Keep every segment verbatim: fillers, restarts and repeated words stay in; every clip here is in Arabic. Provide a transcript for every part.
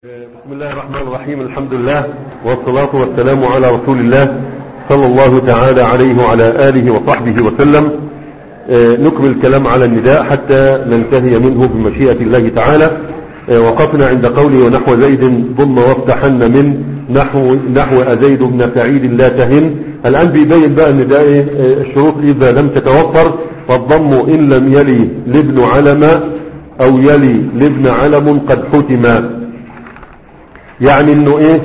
بسم الله الرحمن الرحيم. الحمد لله والصلاة والسلام على رسول الله صلى الله تعالى عليه وعلى آله وصحبه وسلم. نكمل الكلام على النداء حتى ننتهي منه بمشيئة الله تعالى. وقفنا عند قوله ونحو زيد ضم وافتحن من نحو نحو أزيد بن سعيد لا تهن. الآن بيبين بقى النداء الشروط إذا لم تتوفر، والضم إن لم يلي لابن علم أو يلي لابن علم قد حتم. يعني انه ايه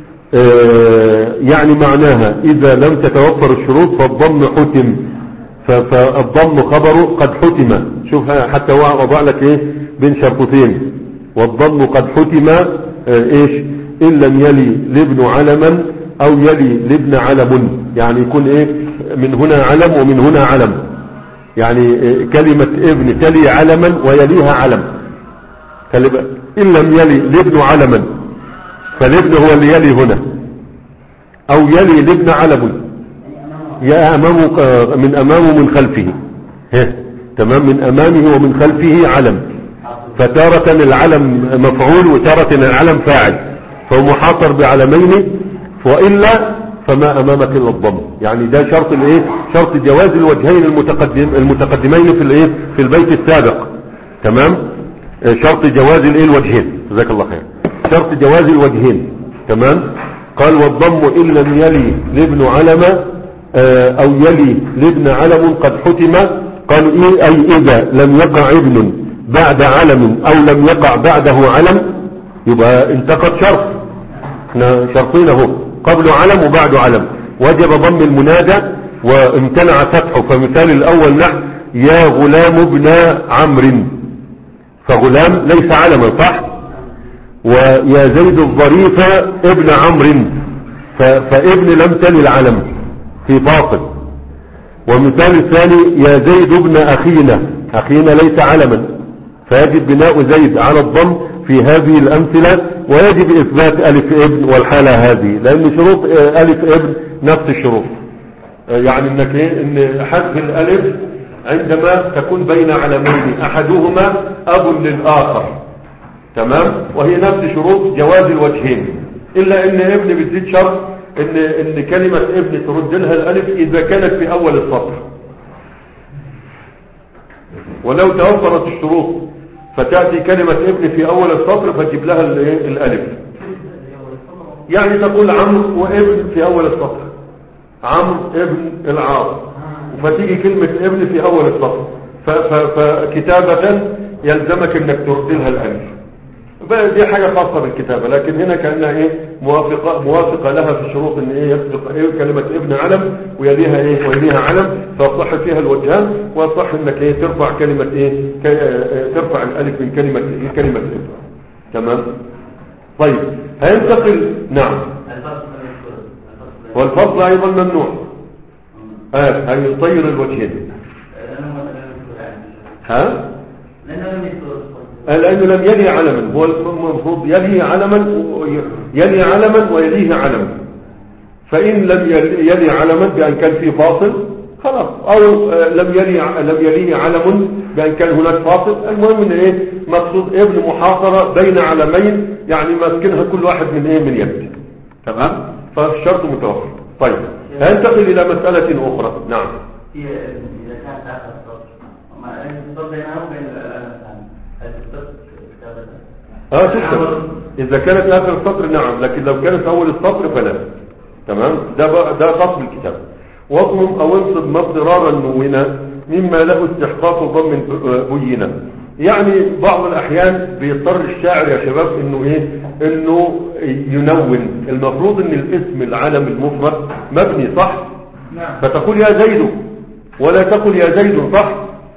آه يعني معناها اذا لم تتوفر الشروط فالضم حتم، فالضم خبره قد حتم. شوف حتى هو وضع لك ايه بين شرطتين، والضم قد حتم آه ايش ان لم يلي لابن علما او يلي لابن علم، يعني يكون ايه من هنا علم ومن هنا علم، يعني إيه كلمة ابن تلي علما ويليها علم. ان لم يلي لابن علما فالابن هو اللي يلي هنا، او يلي لابن علم يا امامه من امامه من خلفه، ها تمام، من امامه ومن خلفه علم، فتارة العلم مفعول وتارة العلم فاعل، فهو محاصر بعلمين، وإلا فما امامك الا الضم. يعني ده شرط الايه شرط جواز الوجهين المتقدم المتقدمين في الايه في البيت السابق، تمام. شرط جواز الايه الوجهين، جزاك الله خير، شرط جواز الوجهين، تمام. قال والضم إن لم يلي لابن علم أو يلي لابن علم قد حتم. قالوا إيه أي إذا لم يقع ابن بعد علم أو لم يقع بعده علم، يبقى انتقد شرط، احنا شرطينه قبل علم وبعد علم، وجب ضم المنادى وامتنع فتحه. فمثال الأول نحو يا غلام ابن عمرو، فغلام ليس علما صح، ويا زيد الظريف ابن عمرو، فابن لم تلي العلم في فاصل. ومثال الثاني يا زيد ابن أخينا، أخينا ليس علما، فيجب بناء زيد على الضم في هذه الأمثلة، ويجب إثبات ألف ابن والحالة هذه، لأن شروط ألف ابن نفس الشروط. يعني انك ايه ان حذف الألف عندما تكون بين علمين أحدهما أب للآخر، تمام، وهي نفس شروط جواز الوجهين، الا ان ابن بتزيد شرط ان ان كلمة ابن ترد لها الالف اذا كانت في اول السطر، ولو توفرت الشروط فتأتي كلمة ابن في اول السطر فتجيب لها الالف. يعني تقول عمرو وابن في اول السطر، عمرو ابن العاص، فتيجي كلمة ابن في اول السطر، فكتابة يلزمك انك ترد لها الالف. دي حاجة خاصة بالكتابة، لكن هنا كأنها ايه موافقة موافقة لها في الشروط، ان ايه يسبق ايه كلمة ابن علم ويليها ايه ويليها علم، فصح فيها الوجهان، وصح انك ايه ترفع كلمة ايه ترفع الالف من كلمة ايه كلمة ابن، تمام. طيب هينتقل، نعم، والفصل ايضا ممنوع، اه هيطير الوجهين، ها لأنه لم يلي علما، هو المفروض يلي علما يلي علما ويليه علم، فإن لم يلي علما بأن كان فيه فاصل خلاص، أو لم يلي لم يليه علم بأن كان هناك فاصل. المهم ان ايه مقصود ابن محاصرة بين علمين، يعني ماسكنها كل واحد من ايه من يد، تمام، فالشرط متوفر. طيب هننتقل إلى مسألة أخرى. نعم، إذا كانت آخر السطر ما السطر بينه وبين اه تكتب اذا كانت اخر السطر، نعم، لكن لو كانت اول السطر فلا، تمام. ده ده خاص بالكتاب. واضمم او انصب مضرارا نونا مما له استحقاق ضم بينا. يعني بعض الاحيان بيضطر الشاعر يا شباب انه ايه انه ينون. المفروض ان الاسم العلم المفرد مبني صح، نعم، فتقول يا زيد ولا تقول يا زيد صح.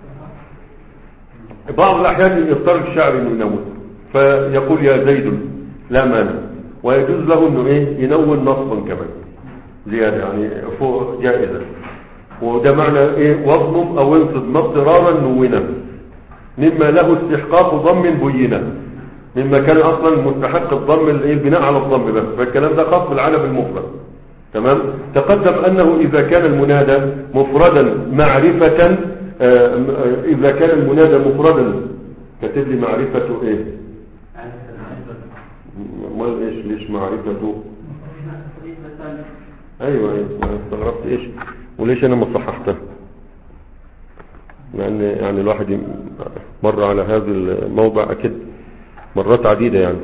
بعض الاحيان يضطر الشاعر انه ينون فيقول يا زيد لا مانع، ويجوز له انه ايه ينون نصبا كمان زيادة، يعني فوق جائزة. وده معنى ايه واضمم او انصب مضرارا نونا مما له استحقاق ضم بينا، مما كان اصلا مستحق الضم البناء على الضم بس، فالكلام ده خاص بالعلم المفرد، تمام. تقدم انه اذا كان المنادى مفردا معرفة، اذا كان المنادى مفردا كتب لي معرفة ايه ليش معرفته؟ ايوه ايوه انا استغربت ايش وليش انا ما صححته، لان يعني الواحد مر على هذا الموضع اكيد مرات عديدة يعني،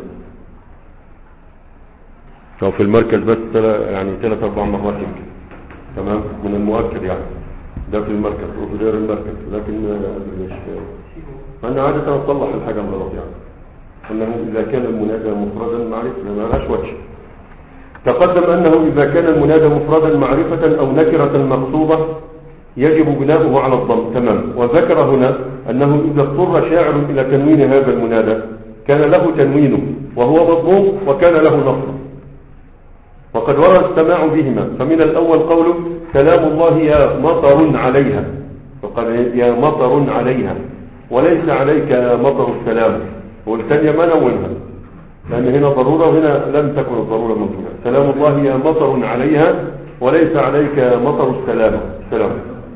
او في المركز بس يعني ثلاث اربع مرات يمكن. تمام، من المؤكد يعني ده في المركز وفي غير المركز، لكن مش انا عادة اصلح الحاجة غلط يعني، انه اذا كان المنادى مفردا معرفة ما لهاش وجه. تقدم انه اذا كان المنادى مفردا معرفة او نكرة مقصودة يجب بناؤه على الضم. تمام. وذكر هنا انه اذا اضطر شاعر الى تنوين هذا المنادى كان له تنوينه وهو مضموم وكان له نصر، وقد ورد السماع بهما. فمن الاول قوله سلام الله يا مطر عليها، فقال يا مطر عليها وليس عليك مطر السلام، والثانية ما نونها لأن هنا ضرورة وهنا لم تكن الضرورة موجودة. سلام الله يا مطر عليها وليس عليك مطر السلام. السلام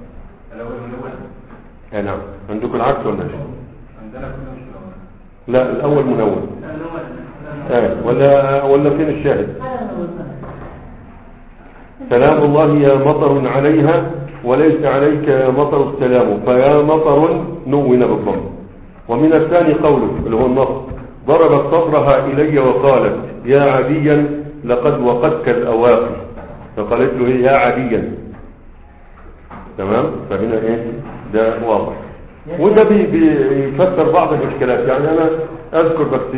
نعم. عندكم العكس ولا شيء؟ لا الأول منون. آه. ولا ولا فين الشاهد؟ سلام الله يا مطر عليها وليس عليك مطر السلام، فيا مطر نون بالضم. ومن الثاني قوله اللي هو النص ضربت صدرها إلي وقالت يا عديا لقد وقدك الأواقي، فقالت له يا عديا. تمام. فهنا ايه ده واضح، وده بيفسر بعض الاشكالات. يعني انا اذكر بس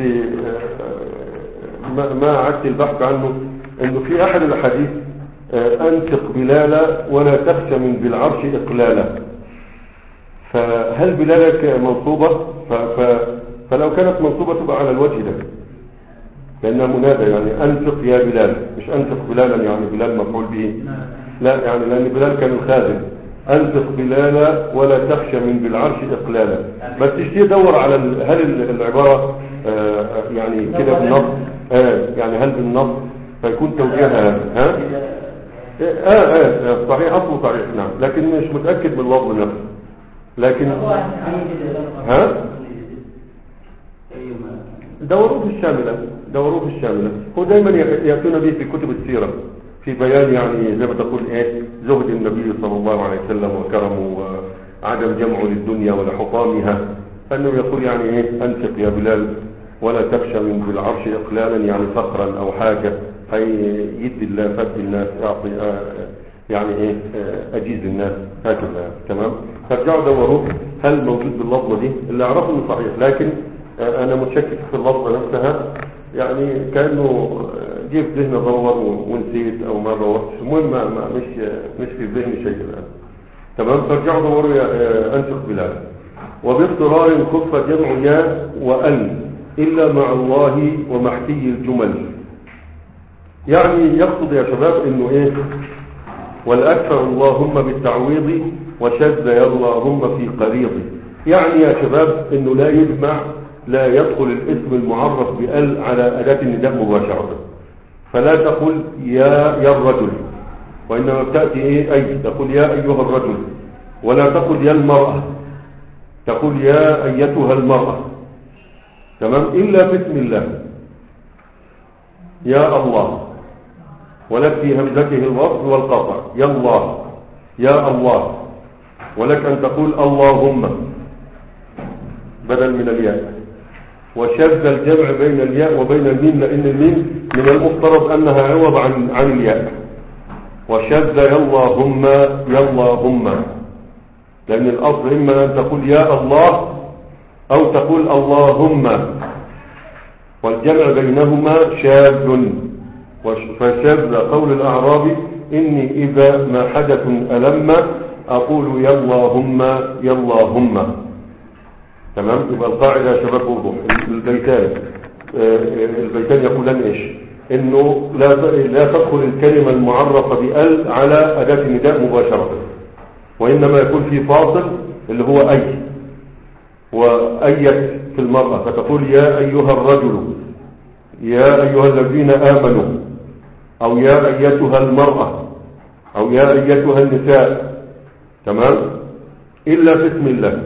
ما عدت البحث عنه، انه في احد الاحاديث انفق بلالا ولا تخشى من بالعرش اقلالا، فهل بلالك منصوبة؟ ف... ف... فلو كانت منصوبة تبقى على الوجه ده لانها منادى، يعني انفق يا بلال، مش انفق بلالا يعني بلال مفعول به، لا يعني لان بلال كان الخازن. انفق بلالا ولا تخشى من بالعرش اقلالا، بس تشتي دور على ال... هل العبارة آه يعني كده بالنص، آه يعني هل بالنص فيكون توجيهها ها آه, آه صحيح أصله صحيح نعم، لكن مش متأكد من اللفظ نفسه. لكن ها دوروه في الشاملة، دوروه في الشاملة. هو دايما يأتون به في كتب السيرة في بيان يعني زي ما تقول ايه زهد النبي صلى الله عليه وسلم وكرمه وعدم جمعه للدنيا ولا حطامها، فانه يقول يعني ايه انفق يا بلال ولا تخشى من بالعرش اقلالا، يعني فقرا او حاجة هي يدي الله فد الناس يعطي آه يعني ايه آه اجيز الناس هكذا. تمام. فرجعوا دوروه هل موجود باللفظة دي، اللي اعرفه انه صحيح، لكن آه انا متشكك في اللفظة نفسها، يعني كأنه جه في ذهني دور ونسيت او ما دورتش، المهم ما مش مش في ذهني شيء الان. تمام. فرجعوا دوروا آه انفق بلال. وباضطرار خف جمع يا وأن إلا مع الله ومحتي الجمل، يعني يقصد يا شباب انه ايه والاكثر اللهم بالتعويض وشد يا اللهم في قريضي، يعني يا شباب انه لا يجمع لا يدخل الاسم المعرف بال على اداة النداء مباشرة، فلا تقول يا يا الرجل، وانما تأتي ايه اي تقول يا ايها الرجل، ولا تقول يا المرأة، تقول يا ايتها المرأة. تمام. الا باسم الله يا الله، ولك في همزته الوصل والقطع يا الله يا الله، ولك أن تقول اللهم بدل من الياء، وشذ الجمع بين الياء وبين الميم لأن الميم من المفترض أنها عوض عن عن الياء، وشذ يا اللهم يا اللهم، لأن الأصل إما أن تقول يا الله أو تقول اللهم، والجمع بينهما شاذ. فشاذ قول الأعرابي إني إذا ما حدث ألم أقول يا اللهم يا اللهم. تمام. يبقى القاعدة يا شباب وضوح البيتان البيتان يقولان إيش إنه لا لا تدخل الكلمة المعرفة بأل على أداة النداء مباشرة، وإنما يكون في فاصل اللي هو أي، وأيت في المرأة فتقول يا أيها الرجل يا أيها الذين آمنوا، أو يا أيتها المرأة، أو يا أيتها النساء. تمام. إلا باسم الله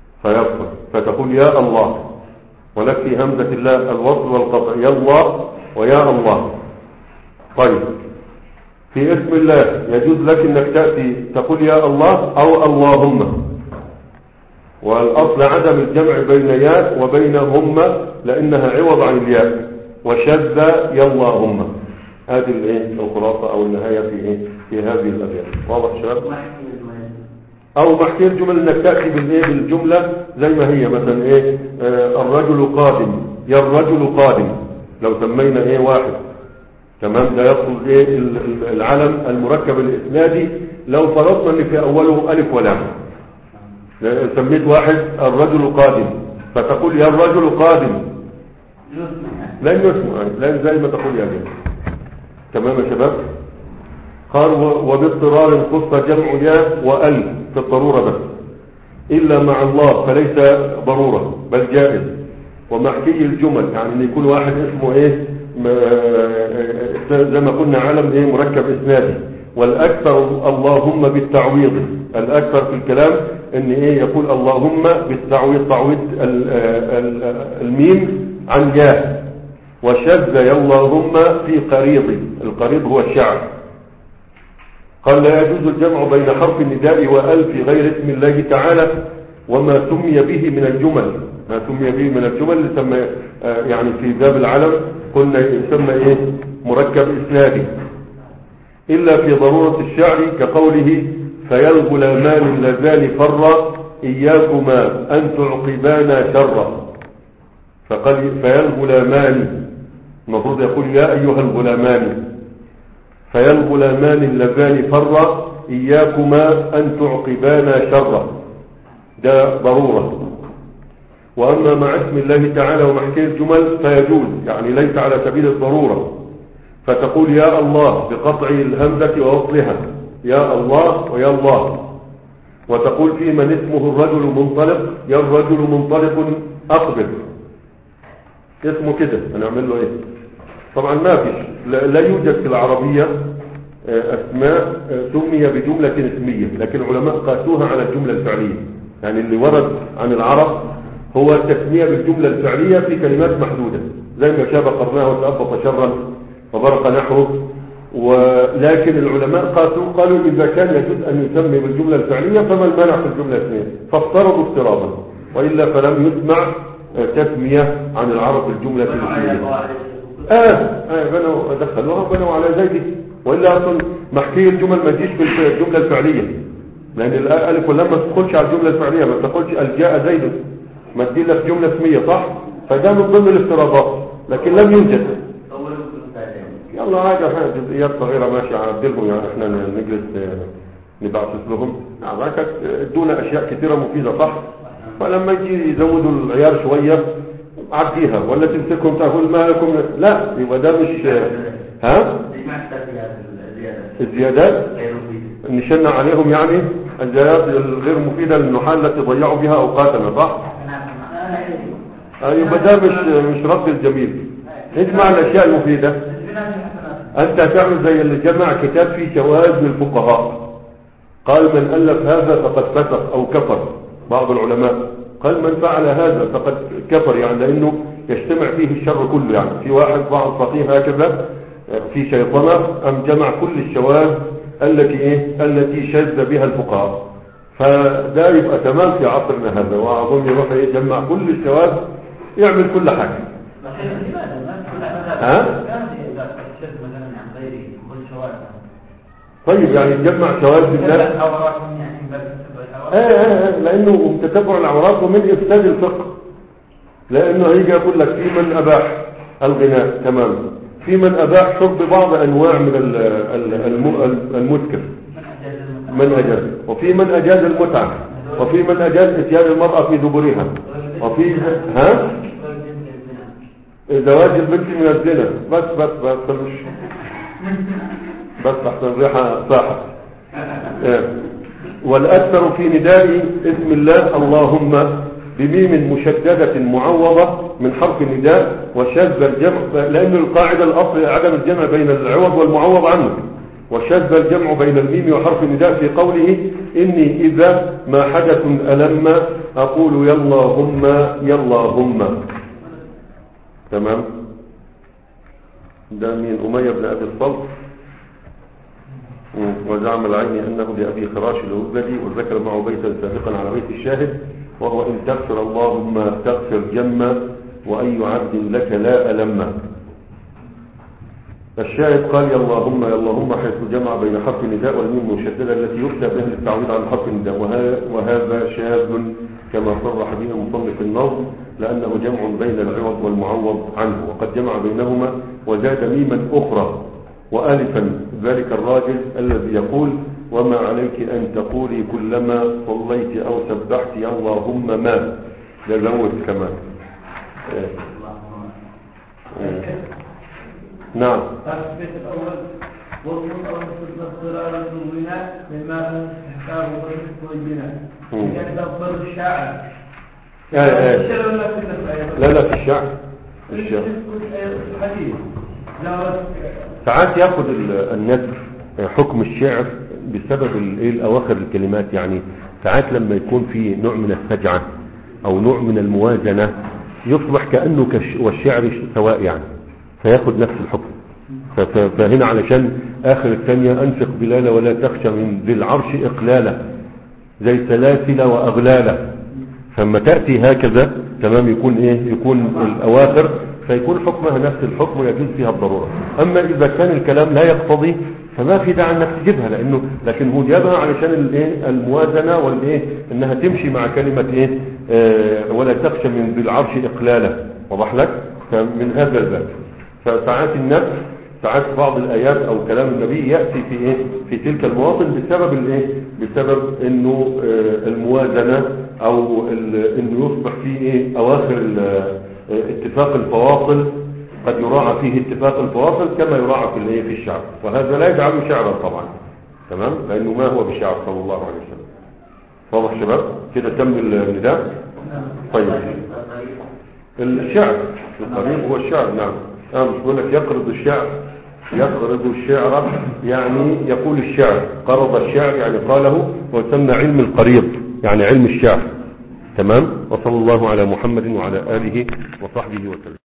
فيصل فتقول يا الله، ولك في همزة الله الوصل والقطع يا الله، ويا الله. طيب في اسم الله يجوز لك انك تأتي تقول يا الله او اللهم، والاصل عدم الجمع بين ياء وبين هم لانها عوض عن الياء، وشذ يا اللهم. هذه الايه الخلاصه او النهايه في ايه في هذه الابيات. واضح شباب؟ او محكي الجمل انك تاتي بالايه بالجمله زي ما هي، مثلا ايه آه الرجل قادم، يا الرجل قادم لو سمينا ايه واحد، تمام. ده يقصد ايه العلم المركب الاسنادي لو فرضنا ان في اوله الف ولام. سميت واحد الرجل قادم فتقول يا الرجل قادم لن يسمع، لن زي ما تقول يا جماعه. تمام يا شباب؟ قال وباضطرار خص جمع ياء وال في الضروره بس، الا مع الله فليس ضروره بل جائز. ومحكي الجمل يعني ان يكون واحد اسمه ايه زي ما قلنا علم ايه مركب اسنادي. والاكثر اللهم بالتعويض، الاكثر في الكلام ان ايه يقول اللهم بالتعويض، تعويض الميم عن ياء. وشذ يا اللهم في قريض، القريض هو الشعر. قال لا يجوز الجمع بين حرف النداء وال في غير اسم الله تعالى وما سمي به من الجمل، ما سمي به من الجمل يسمى يعني في باب العلم قلنا يسمى ايه مركب اسنادي، الا في ضرورة الشعر كقوله فيا الغلامان اللذان فر اياكما ان تعقبانا شرا. فقال فيا الغلامان، المفروض يقول يا ايها الغلامان، فيا الغلامان اللذان فر اياكما ان تعقبانا شرا، ده ضرورة. واما مع اسم الله تعالى ومحكي الجمل فيجوز، يعني ليس على سبيل الضرورة. فتقول يا الله بقطع الهمزة ووصلها يا الله ويا الله. وتقول في من اسمه الرجل منطلق يا الرجل منطلق اقبل، اسمه كده هنعمل له ايه؟ طبعا ما فيش، لا يوجد في العربية اسماء سمي بجملة اسمية، لكن العلماء قاسوها على الجملة الفعلية. يعني اللي ورد عن العرب هو التسمية بالجملة الفعلية في كلمات محدودة زي ما شاب قرناه وتأبط شرا وبرق نحوه. ولكن العلماء قاسوا قالوا إذا كان يجوز أن يسمي بالجملة الفعلية فما المانع في الجملة الاسمية، فافترضوا افتراضا، وإلا فلم يسمع تسمية عن العرب بالجملة الاسمية. آه آه بنوا دخلوها وبنوا على زيد، وإلا أصلا محكي الجمل ما تجيش في الجملة الفعلية، لأن الألف واللام ما تدخلش على الجملة الفعلية، ما تدخلش الجاء زيد، ما تدي لك جملة اسمية صح؟ فده من ضمن الافتراضات، لكن لم يوجد. يلا عادي احنا جزئيات صغيرة ماشي عدلهم، يعني احنا نجلس نبعث لهم عماك دون اشياء كثيرة مفيدة صح؟ فلما يجي يزودوا العيار شوية عديها، ولا تمسكهم تقول ما لكم، لا يبقى ده مش ها؟ الزيادات نشنع عليهم، يعني الزيادات الغير مفيدة للنحال التي ضيعوا بها اوقاتنا صح؟ يبقى ده مش مش رد الجميل. اجمع الاشياء المفيدة. انت تعمل زي اللي جمع كتاب فيه شواذ للفقهاء، قال من الف هذا فقد فسق او كفر. بعض العلماء قال من فعل هذا فقد كفر، يعني لانه يجتمع فيه الشر كله. يعني في واحد بعض فقيه هكذا في شيطنة ام جمع كل الشواذ التي ايه التي شذ بها الفقهاء، فده يبقى تمام في عصرنا هذا. واظن يروح يجمع كل الشواذ يعمل كل حاجة. ها؟ طيب يعني يجمع شواذ بالناس اه اه لانه تتبع العورات ومن افساد الفقه، لانه هيجي يقول لك في من اباح الغناء تمام، في من اباح شرب بعض انواع من المسكر من اجاز، وفي من اجاز المتعة، وفي من اجاز اتيان المرأة في دبرها، وفي ها زواج البنت من الزنا. بس بس بس بس تحت الريحة صاحب. والأكثر في نداء اسم الله اللهم بميم مشددة معوضة من حرف النداء وشذ الجمع، لأن القاعدة الأصل عدم الجمع بين العوض والمعوض عنه. وشذ الجمع بين الميم وحرف النداء في قوله إني إذا ما حدث ألم أقول ياللهم ياللهم. تمام. ده من أمية بن أبي الصلت. وزعم العيني أنه لأبي خراش الهذلي، وذكر معه بيتا سابقا على بيت الشاهد، وهو إن تغفر اللهم تغفر جما، وأي عبد لك لا ألم. الشاهد قال يا اللهم يا اللهم، حيث جمع بين حرف النداء والميم المشددة التي يفتى بها للتعويض عن حرف النداء، وهذا شاذ كما صرح به مصنف النظم، لأنه جمع بين العوض والمعوض عنه، وقد جمع بينهما وزاد ميما أخرى وآلفا، ذلك الراجل الذي يقول وما عليك أن تقولي كلما صليت أو سبحت يا اللهم ما، ده زود كمان. نعم. البيت الأول والمطلق الضرارة المنى لما استحقاق وضرب البناء، يعني أفضل الشاعر. لا لا في الشعر. الشعر ساعات ياخذ النثر حكم الشعر بسبب الأواخر الكلمات، يعني ساعات لما يكون في نوع من السجعة أو نوع من الموازنة يصبح كأنه والشعر سواء يعني، فياخذ نفس الحكم. فهنا علشان آخر الثانية أنفق بلالة ولا تخشى من ذي العرش إقلالة، زي سلاسل وأغلالة، فلما تأتي هكذا تمام يكون إيه، يكون الأواخر فيكون حكمها نفس الحكم ويجوز فيها الضرورة. أما إذا كان الكلام لا يقتضي فما في داعي انك تجيبها، لانه لكن هو جابها علشان الايه الموازنه والايه انها تمشي مع كلمه ايه آه ولا تخشى من ذي العرش اقلاله، واضح لك؟ فمن هذا الباب فساعات النفس ساعات بعض الايات او كلام النبي ياتي في ايه في تلك المواطن بسبب الايه بسبب انه آه الموازنه او انه يصبح فيه ايه اواخر اتفاق الفواصل، قد يراعى فيه اتفاق الفواصل كما يراعى في الايه في الشعر، وهذا لا يجعله شعرا طبعا، تمام، لانه ما هو بشعر صلى الله عليه وسلم. واضح شباب كده؟ تم النداء. طيب الشعر القريب هو الشعر. نعم اه مش بقول لك يقرض الشعر، يقرض الشعر يعني يقول الشعر، قرض الشعر يعني قاله، ويسمى علم القريض يعني علم الشعر. تمام. وصلى الله على محمد وعلى آله وصحبه وسلم.